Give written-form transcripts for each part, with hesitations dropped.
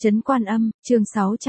Trấn Quan Âm, chương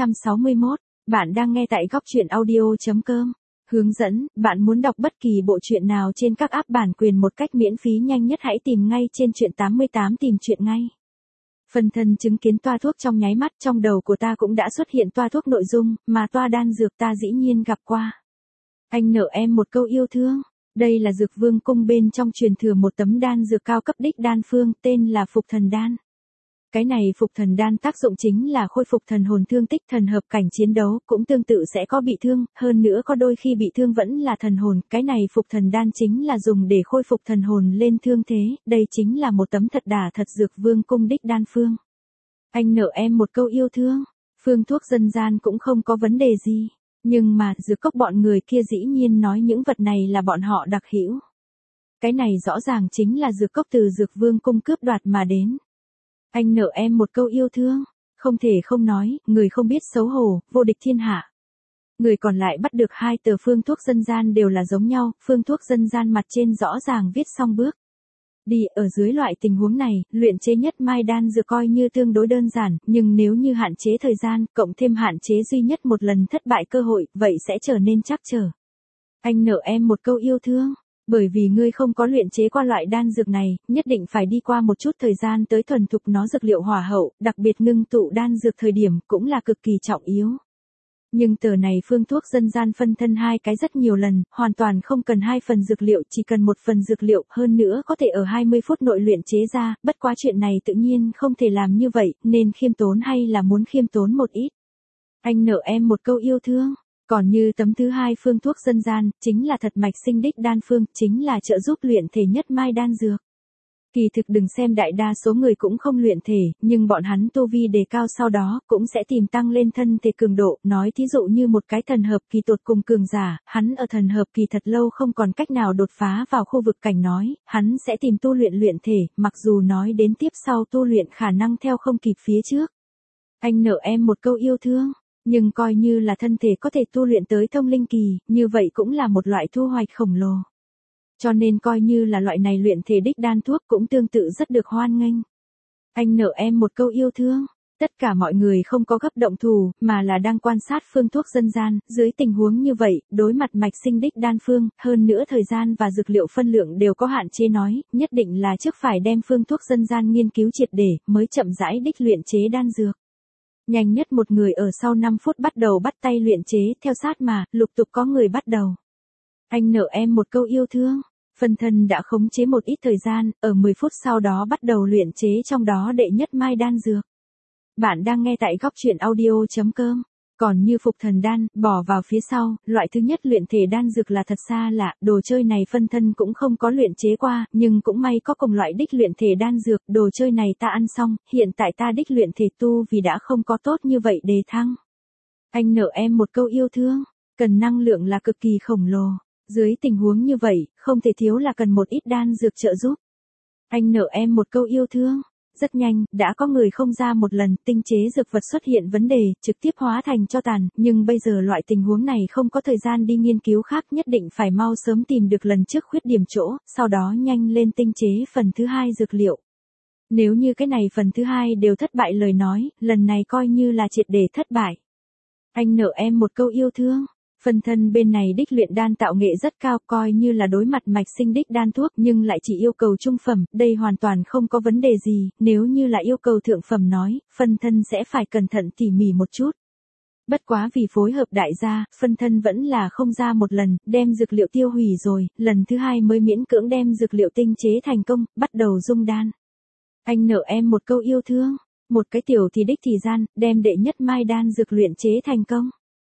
661. Bạn đang nghe tại góc truyện audio.com. Hướng dẫn, bạn muốn đọc bất kỳ bộ truyện nào trên các app bản quyền một cách miễn phí nhanh nhất hãy tìm ngay trên truyện 88 tìm truyện ngay. Phân thân chứng kiến toa thuốc trong nháy mắt trong đầu của ta cũng đã xuất hiện toa thuốc nội dung, mà toa đan dược ta dĩ nhiên gặp qua. Anh nợ em một câu yêu thương. Đây là Dược Vương cung bên trong truyền thừa một tấm đan dược cao cấp đích đan phương tên là Phục Thần Đan. Cái này Phục Thần Đan tác dụng chính là khôi phục thần hồn thương tích thần hợp cảnh chiến đấu, cũng tương tự sẽ có bị thương, hơn nữa có đôi khi bị thương vẫn là thần hồn, cái này Phục Thần Đan chính là dùng để khôi phục thần hồn lên thương thế, đây chính là một tấm thật đà thật Dược Vương cung đích đan phương. Anh nợ em một câu yêu thương, phương thuốc dân gian cũng không có vấn đề gì, nhưng mà dược cốc bọn người kia dĩ nhiên nói những vật này là bọn họ đặc hữu. Cái này rõ ràng chính là dược cốc từ Dược Vương cung cướp đoạt mà đến. Anh nợ em một câu yêu thương, không thể không nói, người không biết xấu hổ, vô địch thiên hạ. Người còn lại bắt được hai tờ phương thuốc dân gian đều là giống nhau, phương thuốc dân gian mặt trên rõ ràng viết xong bước. Đi, ở dưới loại tình huống này, luyện chế nhất mai đan dược coi như tương đối đơn giản, nhưng nếu như hạn chế thời gian, cộng thêm hạn chế duy nhất một lần thất bại cơ hội, vậy sẽ trở nên trắc trở. Anh nợ em một câu yêu thương. Bởi vì ngươi không có luyện chế qua loại đan dược này, nhất định phải đi qua một chút thời gian tới thuần thục nó dược liệu hỏa hậu, đặc biệt ngưng tụ đan dược thời điểm cũng là cực kỳ trọng yếu. Nhưng tờ này phương thuốc dân gian phân thân hai cái rất nhiều lần, hoàn toàn không cần 2 phần dược liệu, chỉ cần 1 phần dược liệu, hơn nữa có thể ở 20 phút nội luyện chế ra, bất quá chuyện này tự nhiên không thể làm như vậy, nên khiêm tốn hay là muốn khiêm tốn một ít. Anh nợ em một câu yêu thương. Còn như tấm thứ hai phương thuốc dân gian, chính là thật mạch sinh đích đan phương, chính là trợ giúp luyện thể nhất mai đan dược. Kỳ thực đừng xem đại đa số người cũng không luyện thể, nhưng bọn hắn tu vi đề cao sau đó, cũng sẽ tìm tăng lên thân thể cường độ, nói thí dụ như một cái thần hợp kỳ tột cùng cường giả, hắn ở thần hợp kỳ thật lâu không còn cách nào đột phá vào khu vực cảnh nói, hắn sẽ tìm tu luyện thể, mặc dù nói đến tiếp sau tu luyện khả năng theo không kịp phía trước. Anh nợ em một câu yêu thương. Nhưng coi như là thân thể có thể tu luyện tới thông linh kỳ, như vậy cũng là một loại thu hoạch khổng lồ. Cho nên coi như là loại này luyện thể đích đan thuốc cũng tương tự rất được hoan nghênh. Anh nợ em một câu yêu thương. Tất cả mọi người không có gấp động thủ, mà là đang quan sát phương thuốc dân gian, dưới tình huống như vậy, đối mặt mạch sinh đích đan phương, hơn nữa thời gian và dược liệu phân lượng đều có hạn chế nói, nhất định là trước phải đem phương thuốc dân gian nghiên cứu triệt để, mới chậm rãi đích luyện chế đan dược. Nhanh nhất một người ở sau 5 phút bắt đầu bắt tay luyện chế, theo sát mà, lục tục có người bắt đầu. Anh nợ em một câu yêu thương. Phân thân đã khống chế một ít thời gian, ở 10 phút sau đó bắt đầu luyện chế trong đó đệ nhất mai đan dược. Bạn đang nghe tại góc truyện audio.com. Còn như Phục Thần Đan, bỏ vào phía sau, loại thứ nhất luyện thể đan dược là thật xa lạ, đồ chơi này phân thân cũng không có luyện chế qua, nhưng cũng may có cùng loại đích luyện thể đan dược, đồ chơi này ta ăn xong, hiện tại ta đích luyện thể tu vì đã không có tốt như vậy đề thăng. Anh nợ em một câu yêu thương, cần năng lượng là cực kỳ khổng lồ, dưới tình huống như vậy, không thể thiếu là cần một ít đan dược trợ giúp. Anh nợ em một câu yêu thương. Rất nhanh, đã có người không ra một lần, tinh chế dược vật xuất hiện vấn đề, trực tiếp hóa thành tro tàn, nhưng bây giờ loại tình huống này không có thời gian đi nghiên cứu khác, nhất định phải mau sớm tìm được lần trước khuyết điểm chỗ, sau đó nhanh lên tinh chế phần thứ hai dược liệu. Nếu như cái này phần thứ hai đều thất bại lời nói, lần này coi như là triệt để thất bại. Anh nợ em một câu yêu thương. Phân thân bên này đích luyện đan tạo nghệ rất cao, coi như là đối mặt mạch sinh đích đan thuốc nhưng lại chỉ yêu cầu trung phẩm, đây hoàn toàn không có vấn đề gì, nếu như là yêu cầu thượng phẩm nói, phân thân sẽ phải cẩn thận tỉ mỉ một chút. Bất quá vì phối hợp đại gia, phân thân vẫn là không ra một lần, đem dược liệu tiêu hủy rồi, lần thứ hai mới miễn cưỡng đem dược liệu tinh chế thành công, bắt đầu dung đan. Anh nợ em một câu yêu thương, một cái tiểu thì đích thì gian, đem đệ nhất mai đan dược luyện chế thành công.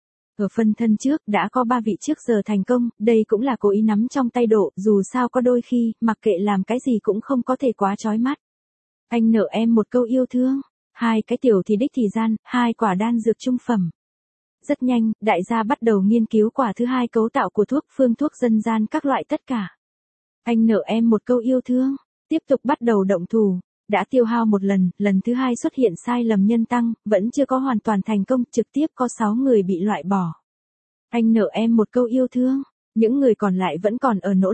Ở phân thân trước đã có 3 vị trước giờ thành công, đây cũng là cố ý nắm trong tay độ, dù sao có đôi khi, mặc kệ làm cái gì cũng không có thể quá chói mắt. Anh nợ em một câu yêu thương, 2 cái tiểu thì đích thì gian, 2 quả đan dược trung phẩm. Rất nhanh, đại gia bắt đầu nghiên cứu quả thứ hai cấu tạo của thuốc, phương thuốc dân gian các loại tất cả. Anh nợ em một câu yêu thương, tiếp tục bắt đầu động thủ. Đã tiêu hao một lần, lần thứ hai xuất hiện sai lầm nhân tăng, vẫn chưa có hoàn toàn thành công, trực tiếp có 6 người bị loại bỏ. Anh nợ em một câu yêu thương, những người còn lại vẫn còn ở nỗ lực,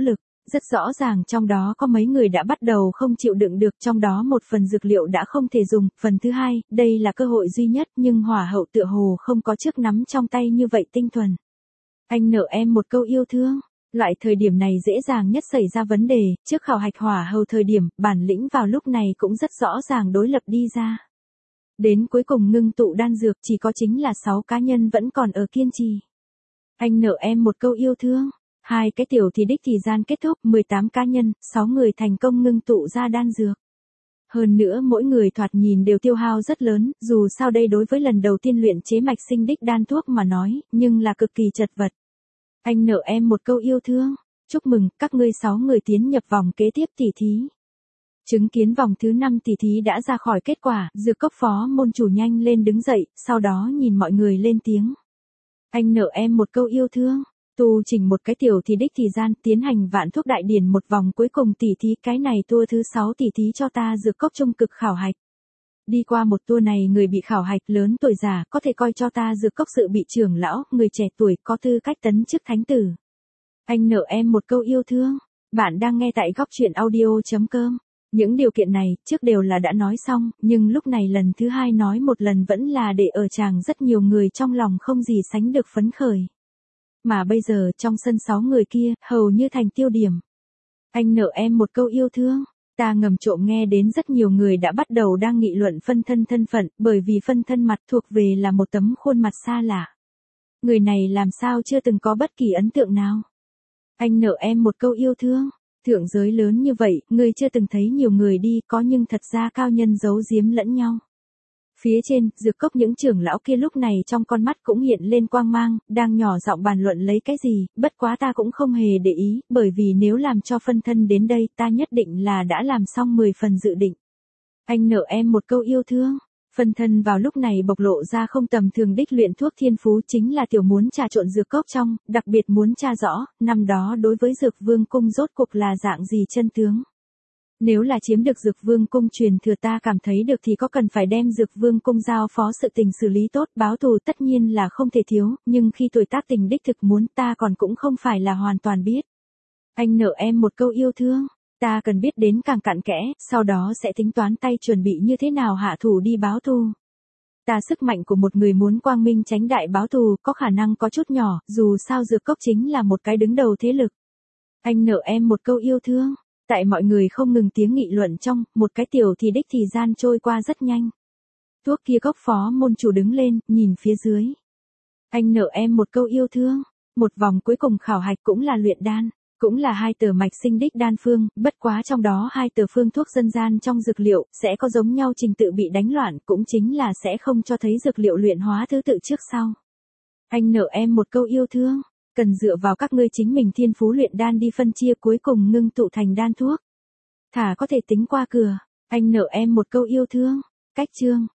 Rất rõ ràng trong đó có mấy người đã bắt đầu không chịu đựng được, trong đó một phần dược liệu đã không thể dùng, phần thứ hai, đây là cơ hội duy nhất nhưng hỏa hậu tựa hồ không có chiếc nắm trong tay như vậy tinh thuần. Anh nợ em một câu yêu thương. Loại thời điểm này dễ dàng nhất xảy ra vấn đề, trước khảo hạch hỏa hầu thời điểm, bản lĩnh vào lúc này cũng rất rõ ràng đối lập đi ra. Đến cuối cùng ngưng tụ đan dược chỉ có chính là 6 cá nhân vẫn còn ở kiên trì. Anh nợ em một câu yêu thương. 2 cái tiểu thì đích thì gian kết thúc, 18 cá nhân, 6 người thành công ngưng tụ ra đan dược. Hơn nữa mỗi người thoạt nhìn đều tiêu hao rất lớn, dù sao đây đối với lần đầu tiên luyện chế mạch sinh đích đan thuốc mà nói, nhưng là cực kỳ chật vật. Anh nợ em một câu yêu thương. Chúc mừng, các ngươi 6 người tiến nhập vòng kế tiếp tỉ thí. Chứng kiến vòng thứ 5 tỉ thí đã ra khỏi kết quả, dược cốc phó môn chủ nhanh lên đứng dậy, sau đó nhìn mọi người lên tiếng. Anh nợ em một câu yêu thương. Tu chỉnh một cái tiểu thì đích thì gian, tiến hành vạn thuốc đại điển một vòng cuối cùng tỉ thí, cái này tour thứ 6 tỉ thí cho ta dược cốc trung cực khảo hạch. Đi qua một tour này người bị khảo hạch lớn tuổi già, có thể coi cho ta dược cốc sự bị trưởng lão, người trẻ tuổi có tư cách tấn chức thánh tử. Anh nợ em một câu yêu thương. Bạn đang nghe tại góc truyện audio.com. Những điều kiện này, trước đều là đã nói xong, nhưng lúc này lần thứ 2 nói một lần vẫn là để ở chàng rất nhiều người trong lòng không gì sánh được phấn khởi. Mà bây giờ trong sân 6 người kia, hầu như thành tiêu điểm. Anh nợ em một câu yêu thương. Ta ngầm trộm nghe đến rất nhiều người đã bắt đầu đang nghị luận phân thân thân phận, bởi vì phân thân mặt thuộc về là một tấm khuôn mặt xa lạ. Người này làm sao chưa từng có bất kỳ ấn tượng nào. Anh nợ em một câu yêu thương. Thượng giới lớn như vậy, ngươi chưa từng thấy nhiều người đi, có nhưng thật ra cao nhân giấu giếm lẫn nhau. Phía trên, dược cốc những trưởng lão kia lúc này trong con mắt cũng hiện lên quang mang, đang nhỏ giọng bàn luận lấy cái gì, bất quá ta cũng không hề để ý, bởi vì nếu làm cho phân thân đến đây ta nhất định là đã làm xong 10 phần dự định. Anh nợ em một câu yêu thương. Phân thân vào lúc này bộc lộ ra không tầm thường đích luyện thuốc thiên phú, chính là tiểu muốn trà trộn dược cốc trong, đặc biệt muốn tra rõ, năm đó đối với dược vương cung rốt cuộc là dạng gì chân tướng. Nếu là chiếm được dược vương cung truyền thừa ta cảm thấy được thì có cần phải đem dược vương cung giao phó sự tình xử lý tốt, báo thù tất nhiên là không thể thiếu, nhưng khi tuổi tác tình đích thực muốn ta còn cũng không phải là hoàn toàn biết. Anh nợ em một câu yêu thương. Ta cần biết đến càng cặn kẽ, sau đó sẽ tính toán tay chuẩn bị như thế nào hạ thủ đi báo thù. Ta sức mạnh của một người muốn quang minh tránh đại báo thù có khả năng có chút nhỏ, dù sao dược cốc chính là một cái đứng đầu thế lực. Anh nợ em một câu yêu thương. Tại mọi người không ngừng tiếng nghị luận trong, một cái tiểu thì đích thì gian trôi qua rất nhanh. Thuốc kia cốc phó môn chủ đứng lên, nhìn phía dưới. Anh nợ em một câu yêu thương. Một vòng cuối cùng khảo hạch cũng là luyện đan. Cũng là 2 tờ mạch sinh đích đan phương, bất quá trong đó 2 tờ phương thuốc dân gian trong dược liệu, sẽ có giống nhau trình tự bị đánh loạn, cũng chính là sẽ không cho thấy dược liệu luyện hóa thứ tự trước sau. Anh nợ em một câu yêu thương. Cần dựa vào các ngươi chính mình thiên phú luyện đan đi phân chia cuối cùng ngưng tụ thành đan thuốc. Thả có thể tính qua cửa. Anh nợ em một câu yêu thương. Cách chương.